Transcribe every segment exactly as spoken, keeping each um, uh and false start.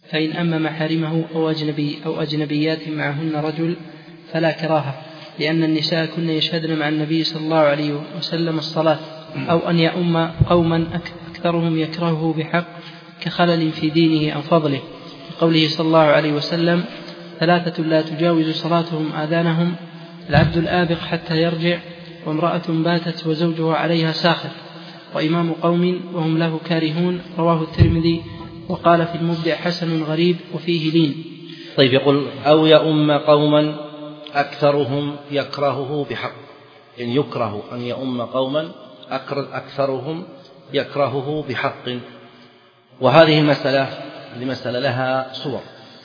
فإن أما محارمه أو, أجنبي أو أجنبيات معهن رجل فلا كراهة، لأن النساء كن يشهدن مع النبي صلى الله عليه وسلم الصلاة، أو أن يؤم قوما أكثرهم يكرهه بحق كخلل في دينه أو فضله، قوله صلى الله عليه وسلم: ثلاثة لا تجاوز صلاتهم آذانهم: العبد الآبق حتى يرجع، وامرأة باتت وزوجها عليها ساخط، وإمام قوم وهم له كارهون. رواه الترمذي وقال في المبدع: حسن غريب وفيه لين. طيب، يقول: أو يؤم قوما أكثرهم يكرهه بحق، يعني يكره أن يؤم قوما أكثرهم يكرهه بحق. وهذه المسألة لمسألة لها صور.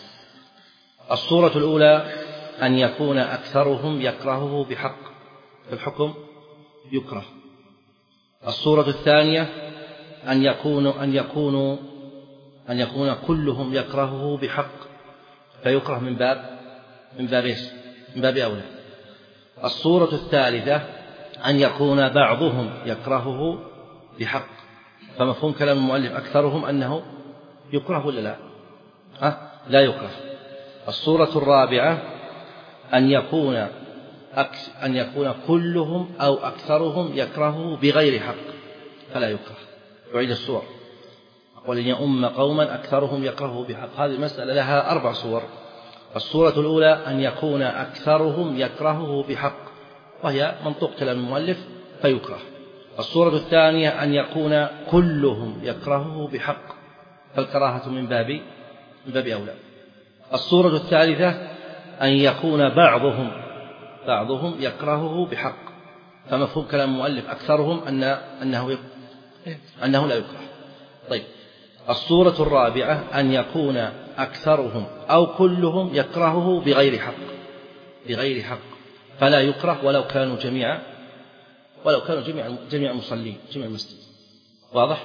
الصورة الأولى أن يكون أكثرهم يكرهه بحق، الحكم يكره. الصورة الثانية أن يكون أن يكون أن يكون كلهم يكرهه بحق، فيكره من باب من باب من باب أولى. الصورة الثالثة أن يكون بعضهم يكرهه بحق، فمفهوم كلام المؤلف أكثرهم أنه يكره ولا لا؟ أه؟ لا يكره. الصورة الرابعة أن يكون أن يكون كلهم أو أكثرهم يكرهه بغير حق، فلا يكره. يعيد الصور. أقول: إن يؤم قوما أكثرهم يكرهه بحق. هذه المسألة لها أربع صور. الصورة الأولى أن يكون أكثرهم يكرهه بحق، وهي منطوق كلام المؤلف، فيكره. الصورة الثانية أن يكون كلهم يكرهه بحق، فالكراهة من باب من باب أولى. الصورة الثالثة أن يكون بعضهم بعضهم يكرهه بحق، فمفهوم كلام المؤلف أكثرهم أن أنه أنه لا يكره. طيب، الصورة الرابعة أن يكون أكثرهم أو كلهم يكرهه بغير حق بغير حق فلا يكره ولو كانوا جميعا ولو كانوا جميع جميع المصلين جميع المسجد. واضح؟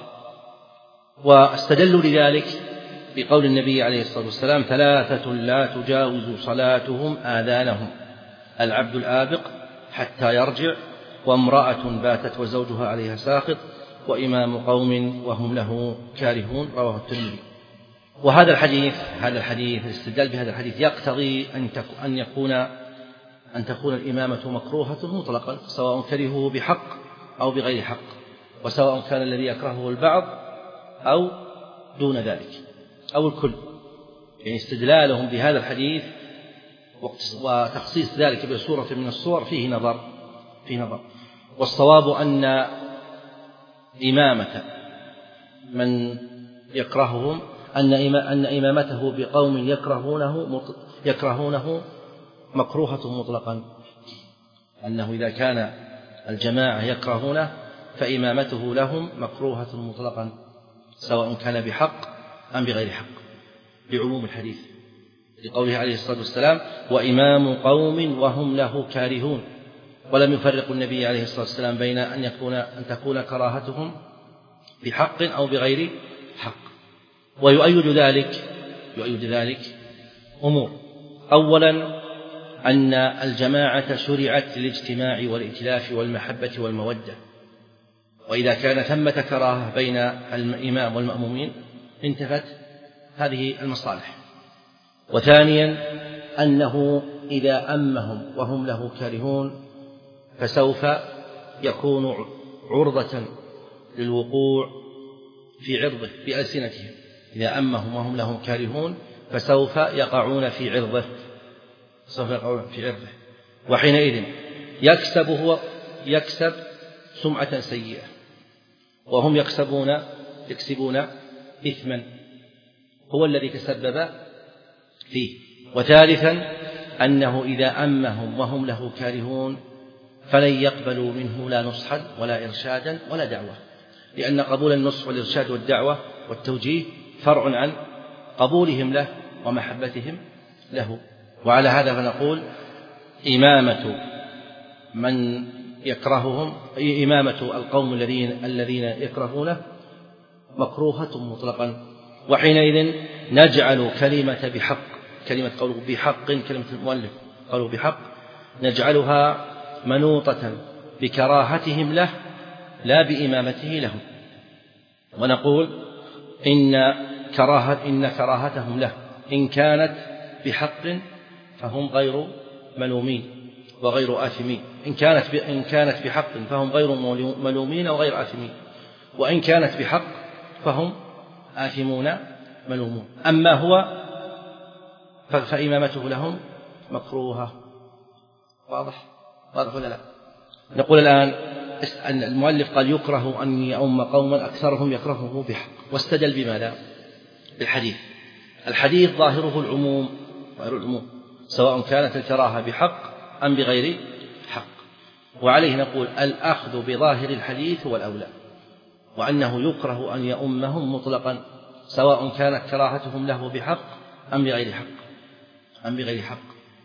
واستدلوا لذلك بقول النبي عليه الصلاة والسلام: ثلاثة لا تجاوز صلاتهم آذانهم: العبد الآبق حتى يرجع، وامرأة باتت وزوجها عليها ساخط، وإمام قوم وهم له كارهون. رواه الترمذي. وهذا الحديث هذا الحديث الاستدلال بهذا الحديث يقتضي أن أن يكون أن تكون الإمامة مكروهة مطلقا، سواء كرهه بحق أو بغير حق، وسواء كان الذي يكرهه البعض أو دون ذلك أو الكل. يعني استدلالهم بهذا الحديث وتخصيص ذلك بصورة من الصور فيه نظر فيه نظر والصواب أن إمامة من يكرههم أن أن إمامته بقوم يكرهونه يكرهونه مكروهة مطلقا، أنه إذا كان الجماعة يكرهونه فإمامته لهم مكروهة مطلقا، سواء كان بحق أم بغير حق، لعموم الحديث، لقوله عليه الصلاة والسلام: وإمام قوم وهم له كارهون. ولم يفرق النبي عليه الصلاة والسلام بين أن يكون أن تكون كراهتهم بحق أو بغير حق. ويؤيد ذلك يؤيد ذلك أمور: أولا أن الجماعة شرعت للاجتماع والائتلاف والمحبة والمودة، وإذا كان ثمة كراهة بين الإمام والمأمومين انتفت هذه المصالح. وثانيا أنه إذا أمهم وهم له كارهون فسوف يكون عرضة للوقوع في عرضه بألسنتهم. إذا أمهم وهم له كارهون فسوف يقعون في عرضه سوف يقعون في عرضه وحينئذ يكسب هو يكسب سمعة سيئة، وهم يكسبون يكسبون إثما هو الذي تسبب فيه. وثالثا أنه إذا أمهم وهم له كارهون فلن يقبلوا منه لا نصحا ولا إرشادا ولا دعوة، لأن قبول النصح والإرشاد والدعوة والتوجيه فرع عن قبولهم له ومحبتهم له. وعلى هذا فنقول: إمامة من يكرههم إمامة القوم الذين الذين يكرهونه مكروهة مطلقا. وحينئذ نجعل كلمة بحق كلمة قوله بحق كلمة المؤلف قوله بحق نجعلها منوطة بكراهتهم له لا بإمامته لهم. ونقول إن كراهة إن كراهتهم له إن كانت بحق فهم غير ملومين وغير آثمين، إن كانت إن كانت بحق فهم غير ملومين وغير آثمين، وإن كانت بحق فهم آثمون ملومون. أما هو فإمامته لهم مكروهة. واضح واضح ولا لا؟ نقول الآن أن المؤلف قال يكره أن يؤم قوما أكثرهم يكرهه بحق، واستدل بماذا؟ بالحديث. الحديث ظاهره العموم، ظاهر العموم سواء كانت الكراهة بحق أم بغير حق، وعليه نقول الأخذ بظاهر الحديث هو الأولى، وأنه يكره أن يؤمهم مطلقا سواء كانت كراهتهم له بحق أم بغير حق أم بغير حق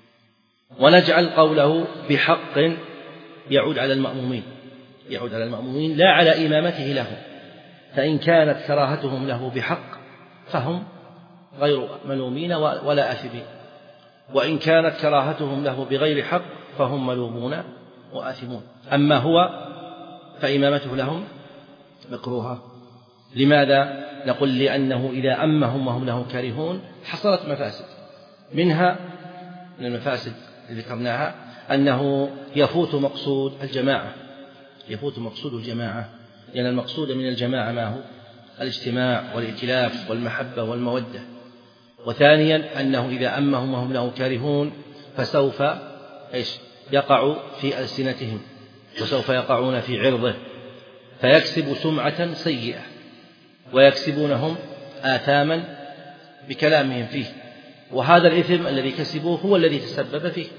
ونجعل قوله بحق يعود على المأمومين يعود على المأمومين لا على إمامته لهم، فإن كانت كراهتهم له بحق فهم غير ملومين ولا آثمين، وإن كانت كراهتهم له بغير حق فهم ملومون وآثمون. أما هو فإمامته لهم مكروهة. لماذا؟ نقول لأنه إذا أمهم وهم له كارهون حصلت مفاسد، منها من المفاسد اللي ذكرناها أنه يفوت مقصود الجماعة يفوت مقصود الجماعة لأن المقصود من الجماعة ما هو؟ الاجتماع والائتلاف والمحبة والمودة. وثانيا أنه إذا أمهم وهم له كارهون فسوف إيش يقع في ألسنتهم وسوف يقعون في عرضه فيكسب سمعة سيئة ويكسبونهم آثاما بكلامهم فيه، وهذا الإثم الذي كسبوه هو الذي تسبب فيه.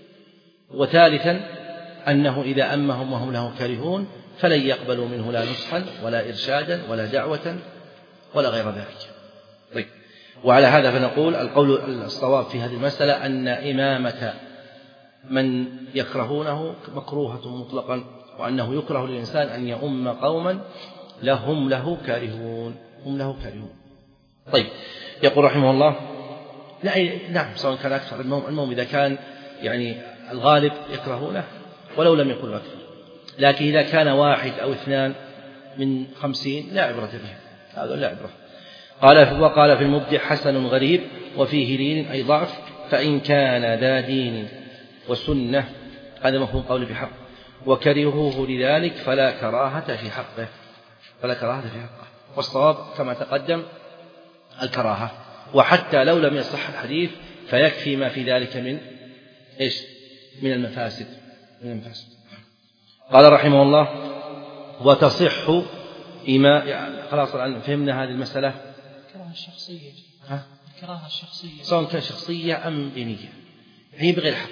وثالثا أنه إذا أمهم وهم له كارهون فلن يقبلوا منه لا نصحا ولا إرشادا ولا دعوة ولا غير ذلك. طيب، وعلى هذا فنقول القول الصواب في هذه المسألة أن إمامة من يكرهونه مكروهة مطلقا، وأنه يكره للإنسان أن يؤم قوما لهم له كارهون هم له كارهون. طيب، يقول رحمه الله نعم سواء كان أكثر المهم, المهم إذا كان يعني الغالب يكرهونه ولو لم يكن أكثر، لكن إذا كان واحد أو اثنان من خمسين لا عبرة به، هذا لا عبرة. قال وقال في المبدع حسن غريب وفيه لين أي ضعف، فإن كان ذا دين وسنة هذا مفهوم قول بحق وكرهوه لذلك فلا كراهة في حقه فلا كراهة في حقه والصواب كما تقدم الكراهة، وحتى لو لم يصح الحديث فيكفي ما في ذلك من إيش من المفاسد من المفاسد. قال رحمه الله وتصح إما يعني خلاص الآن فهمنا هذه المسألة. الكراهة الشخصية ها الكراهة الشخصية سواء كان شخصية أم دينية هي بغير حق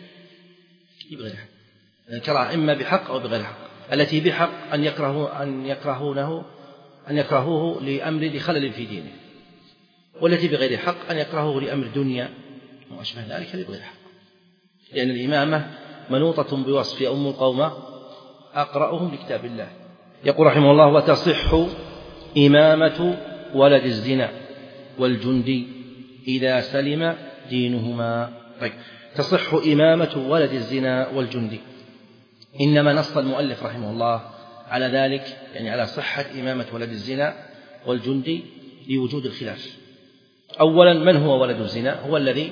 هي بغير حق الكراهة إما بحق أو بغير حق. التي بحق أن يكرهوا أن يكرهونه أن يكرهوه لأمر لخلل في دينه، والتي بغير حق أن يكرهوه لأمر دنيا وأشبه ذلك بغير حق، لأن الإمامة منوطة بوصف أم القوم أقرأهم لكتاب الله. يقول رحمه الله وتصح إمامة ولد الزنا والجندي إذا سلم دينهما. طيب، تصح إمامة ولد الزنا والجندي، إنما نص المؤلف رحمه الله على ذلك يعني على صحة إمامة ولد الزنا والجندي لوجود الخلاف. أولا من هو ولد الزنا؟ هو الذي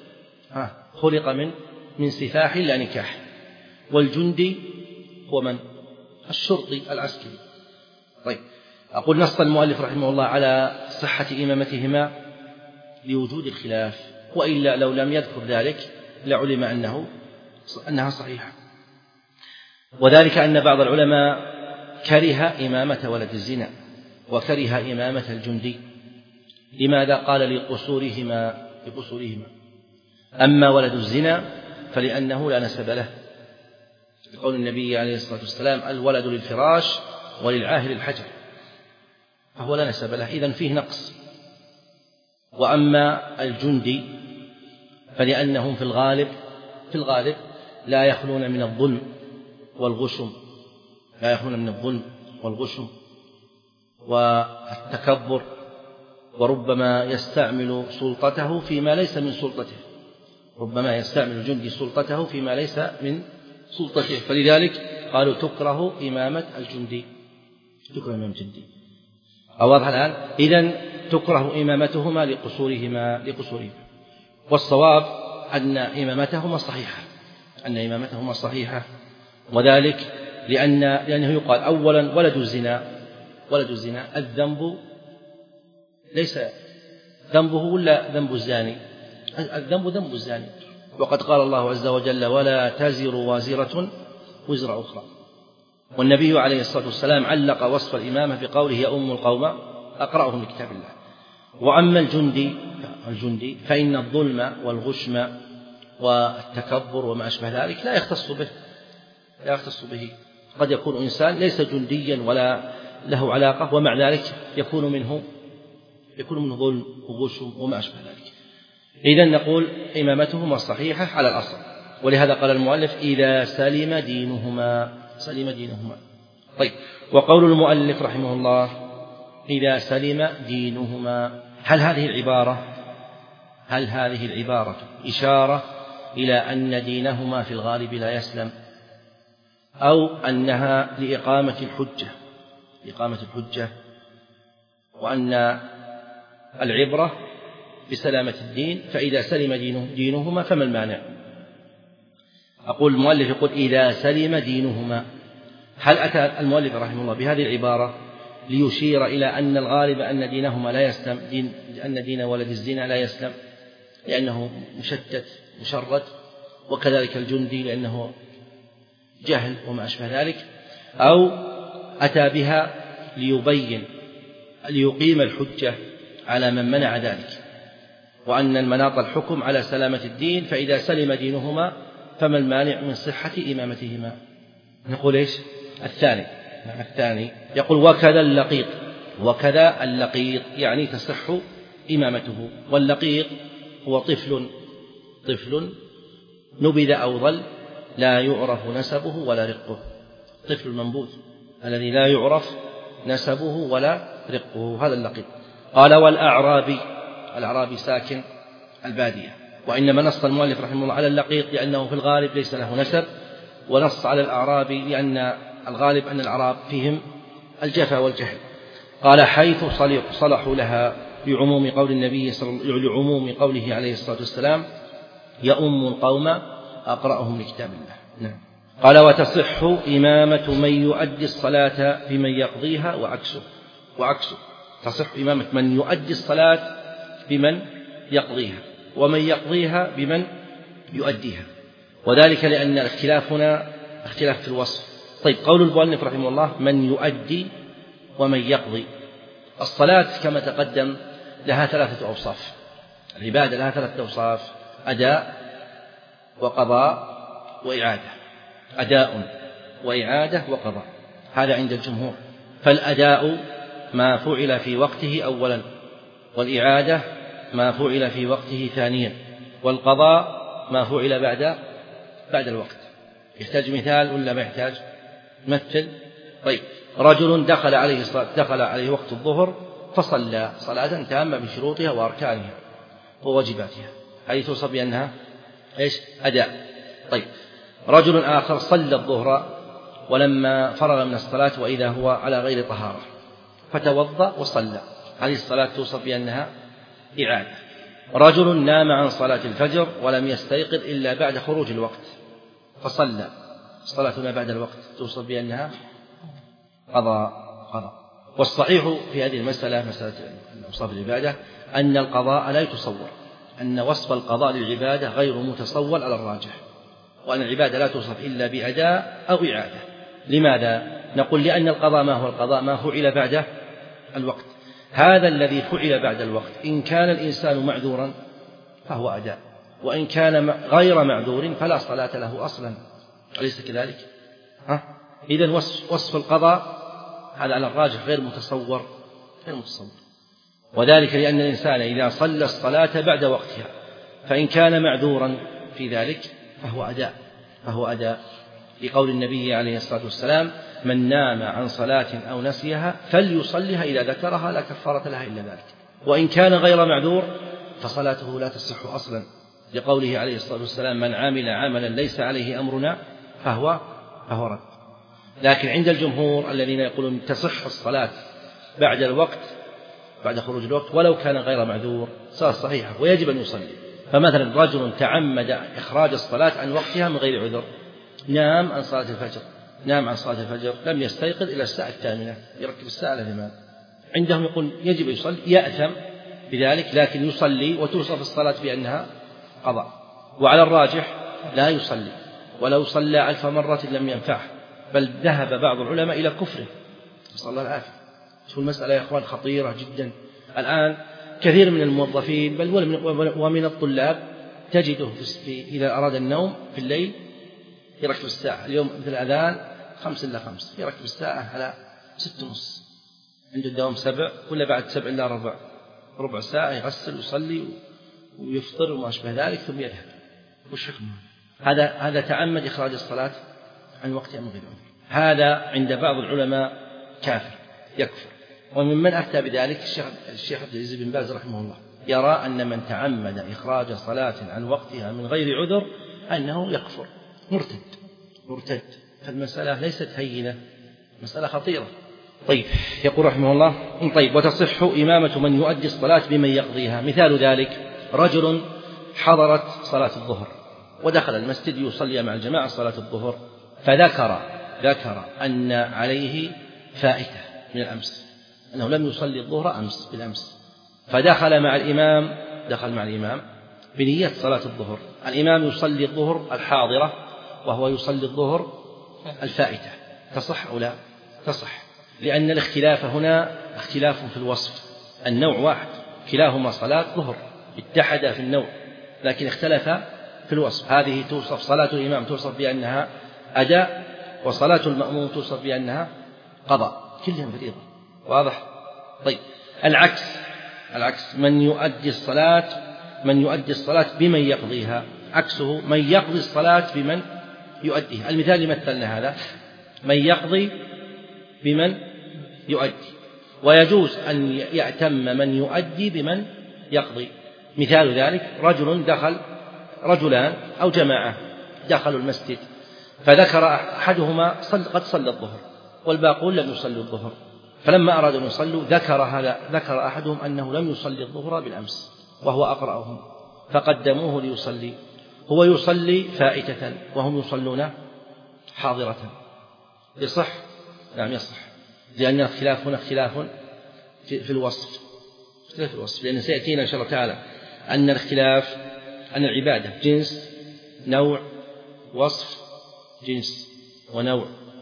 خلق من من سفاح لا نكاح، والجندي هو من؟ الشرطي العسكري. طيب، أقول نص المؤلف رحمه الله على صحة إمامتهما لوجود الخلاف، وإلا لو لم يذكر ذلك لعلم أنه أنها صحيحة. وذلك أن بعض العلماء كره إمامة ولد الزنا وكره إمامة الجندي. لماذا؟ قال لقصورهما لقصورهما أما ولد الزنا فلأنه لا نسب له، بقول النبي عليه الصلاة والسلام الولد للفراش وللعاهر الحجر، فهو لا نسب له، إذن فيه نقص. وأما الجندي فلأنهم في الغالب في الغالب لا يخلون من الظلم والغشم لا يخلون من الظلم والغشم والتكبر، وربما يستعمل سلطته فيما ليس من سلطته ربما يستعمل الجندي سلطته فيما ليس من سلطته، فلذلك قالوا تكره إمامة الجندي تكره إمامة الجندي. واضح الآن؟ إذن تكره إمامتهما لقصورهما لقصورهما والصواب أن إمامتهما صحيحة أن إمامتهما صحيحة وذلك لأن لأنه يقال أولا ولد الزنا ولد الزنا الذنب ليس ذنبه ولا ذنب الزاني الذنب ذنب الزاني وقد قال الله عز وجل ولا تزر وازرة وزر أخرى والنبي عليه الصلاة والسلام علق وصف الإمامة بقوله يؤم القوم أقرأهم لكتاب الله وأما الجندي الجندي فإن الظلم والغشم والتكبر وما أشبه ذلك لا يختص به لا يختص به قد يكون إنسان ليس جنديا ولا له علاقة ومع ذلك يكون منه يكون منه ظلم وغشم وما أشبه ذلك. إذن نقول إمامتهما صحيحة على الأصل ولهذا قال المؤلف إذا سلم دينهما سلم دينهما. طيب وقول المؤلف رحمه الله إذا سلم دينهما هل هذه العبارة هل هذه العبارة إشارة إلى أن دينهما في الغالب لا يسلم أو أنها لإقامة الحجة لإقامة الحجة وأن العبرة بسلامة الدين فإذا سلم دينه دينهما فما المانع؟ أقول المؤلف يقول إذا سلم دينهما هل أتى المؤلف رحمه الله بهذه العبارة ليشير إلى أن الغالب أن دينهما لا يسلم دين أن دين ولد الزنا لا يسلم لأنه مشتت مشرد وكذلك الجندي لأنه جهل وما أشبه ذلك أو أتى بها ليبين ليقيم الحجة على من منع ذلك وأن المناط الحكم على سلامة الدين فإذا سلم دينهما فما المانع من صحة إمامتهما؟ نقول إيش؟ الثاني الثاني يقول وكذا اللقيط وكذا اللقيط يعني تصح إمامته واللقيط هو طفل طفل نبذ أو ظل لا يعرف نسبه ولا رقه طفل منبوذ الذي لا يعرف نسبه ولا رقه هذا اللقيط. قال والأعرابي الأعرابي ساكن البادية وإنما نص المؤلف رحمه الله على اللقيط لأنه في الغالب ليس له نسب ونص على الأعرابي لأن الغالب أن الأعراب فيهم الجفا والجهل. قال حيث صلحوا لها لعموم قول النبي لعموم قوله عليه الصلاة والسلام يؤم القوم أقرأهم لكتاب الله. نعم. قال وتصح إمامة من يؤدي الصلاة بمن يقضيها وعكسه وعكسه تصح إمامة من يؤدي الصلاة بمن يقضيها ومن يقضيها بمن يؤديها وذلك لأن الاختلاف هنا اختلاف في الوصف. طيب قول المؤلف رحمه الله من يؤدي ومن يقضي الصلاة كما تقدم لها ثلاثة أوصاف العبادة لها ثلاثة أوصاف أداء وقضاء وإعادة أداء وإعادة وقضاء هذا عند الجمهور. فالأداء ما فعل في وقته أولا والإعادة ما فعل في وقته ثانيا والقضاء ما فعل بعد بعد الوقت. يحتاج مثال ولا ما يحتاج؟ مثل. طيب رجل دخل عليه دخل عليه وقت الظهر فصلى صلاة تامة بشروطها وأركانها وواجباتها هذه توصف بأنها إيش؟ أداء. طيب رجل آخر صلى الظهر ولما فرغ من الصلاة وإذا هو على غير طهارة فتوضأ وصلى هذه الصلاة توصف بأنها إعادة. رجل نام عن صلاة الفجر ولم يستيقظ إلا بعد خروج الوقت فصلى صلاتنا بعد الوقت توصف بأنها قضاء قضاء. والصحيح في هذه المسألة مسألة أوصاف العبادة أن القضاء لا يتصور أن وصف القضاء للعبادة غير متصور على الراجح وأن العبادة لا توصف إلا بأداء أو إعادة. لماذا؟ نقول لأن القضاء ما هو القضاء ما فعل بعد الوقت هذا الذي فعل بعد الوقت إن كان الإنسان معذورا فهو أداء وإن كان غير معذور فلا صلاة له أصلا أليس كذلك؟ ها؟ إذن وصف, وصف القضاء هذا على الراجح غير متصور غير متصور وذلك لأن الإنسان إذا صلى الصلاة بعد وقتها فإن كان معذورا في ذلك فهو أداء فهو أداء لقول النبي عليه الصلاة والسلام من نام عن صلاة أو نسيها فليصلها إذا ذكرها لا كفارة لها إلا ذلك. وإن كان غير معذور فصلاته لا تصح أصلا لقوله عليه الصلاة والسلام من عمل عملا ليس عليه أمرنا فهو فهو رد. لكن عند الجمهور الذين يقولون تصح الصلاة بعد الوقت بعد خروج الوقت ولو كان غير معذور صلاة صحيحة ويجب أن يصلي. فمثلا رجل تعمد إخراج الصلاة عن وقتها من غير عذر، نام عن صلاة الفجر نام عن صلاة الفجر لم يستيقظ إلى الساعة الثامنة، يركب الساعة للإمام، عندهم يقول يجب يصلي، يأثم بذلك لكن يصلي وتوصف الصلاة بأنها قضاء. وعلى الراجح لا يصلي، ولو صلى ألف مرة لم ينفعه، بل ذهب بعض العلماء إلى كفره، نسأل الله العافية. شوف المسألة يا أخوان خطيرة جدا. الآن كثير من الموظفين بل ومن الطلاب تجده إذا أراد النوم في الليل يركب الساعة، اليوم مثل الأذان خمس إلا خمس يركب الساعة على ست ونص، عنده الدوام سبع ولا بعد سبع إلا ربع ربع ساعة يغسل ويصلي ويفطر وما أشبه ذلك ثم يذهب. وش حكمه؟ هذا هذا تعمد إخراج الصلاة عن وقتها من غير عذر، هذا عند بعض العلماء كافر يكفر. وممن أفتى بذلك الشيخ الشيخ عبد العزيز بن باز رحمه الله، يرى أن من تعمد إخراج صلاة عن وقتها من غير عذر أنه يكفر مرتد مرتد. فالمسألة ليست هينة، مسألة خطيرة. طيب يقول رحمه الله طيب وتصح إمامة من يؤدي الصلاة بمن يقضيها. مثال ذلك رجل حضرت صلاة الظهر ودخل المسجد يصلي مع الجماعة صلاة الظهر، فذكر ذكر أن عليه فائتة من الأمس، أنه لم يصلي الظهر أمس بالأمس، فدخل مع الإمام دخل مع الإمام بنية صلاة الظهر. الإمام يصلي الظهر الحاضرة وهو يصلي الظهر الفائتة، تصح أو لا؟ تصح، لأن الاختلاف هنا اختلاف في الوصف، النوع واحد، كلاهما صلاة ظهر، اتحد في النوع لكن اختلف في الوصف. هذه توصف صلاة الإمام توصف بأنها أداء، وصلاة المأموم توصف بأنها قضاء، كلهم فريضة. واضح؟ طيب العكس العكس من يؤدي الصلاة من يؤدي الصلاة بمن يقضيها، عكسه من يقضي الصلاة بمن يؤديها. المثال اللي مثلنا هذا من يقضي بمن يؤدي، ويجوز أن يأتم من يؤدي بمن يقضي. مثال ذلك رجل دخل رجلان أو جماعة دخلوا المسجد، فذكر أحدهما قد صلى الظهر والباقون لم يصلوا الظهر، فلما أرادوا أن يصلوا ذكر هذا ذكر أحدهم أنه لم يصلي الظهر بالأمس وهو أقرأهم، فقدموه ليصلي، هو يصلي فائتة وهم يصلون حاضرة، يصح؟ نعم يصح، لأن الخلاف هنا اختلاف في الوصف اختلاف في الوصف لأن سيأتينا إن شاء الله تعالى أن الاختلاف أن العبادة جنس نوع وصف، جنس ونوع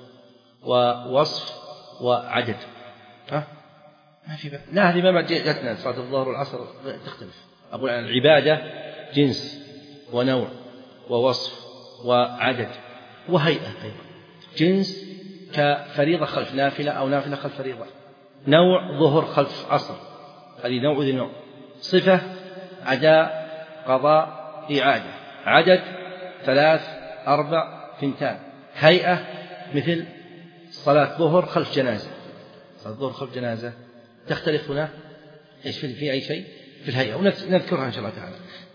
ووصف وعدد. ها؟ ما في بقى. لا هذه ما بعد جاتنا صلاة الظهر والعصر تختلف. أقول عن العبادة جنس ونوع ووصف وعدد وهيئة أيضا. جنس كفريضة خلف نافلة أو نافلة خلف فريضة، نوع ظهر خلف عصر، هذه نوع ذي نوع، صفة أداء قضاء إعادة، عدد ثلاث أربع ثنتان، هيئة مثل صلاة ظهر خلف جنازة، صلاة ظهر خلف جنازة تختلف هنا إيش في أي شيء في الهيئة، ونذكرها إن شاء الله تعالى.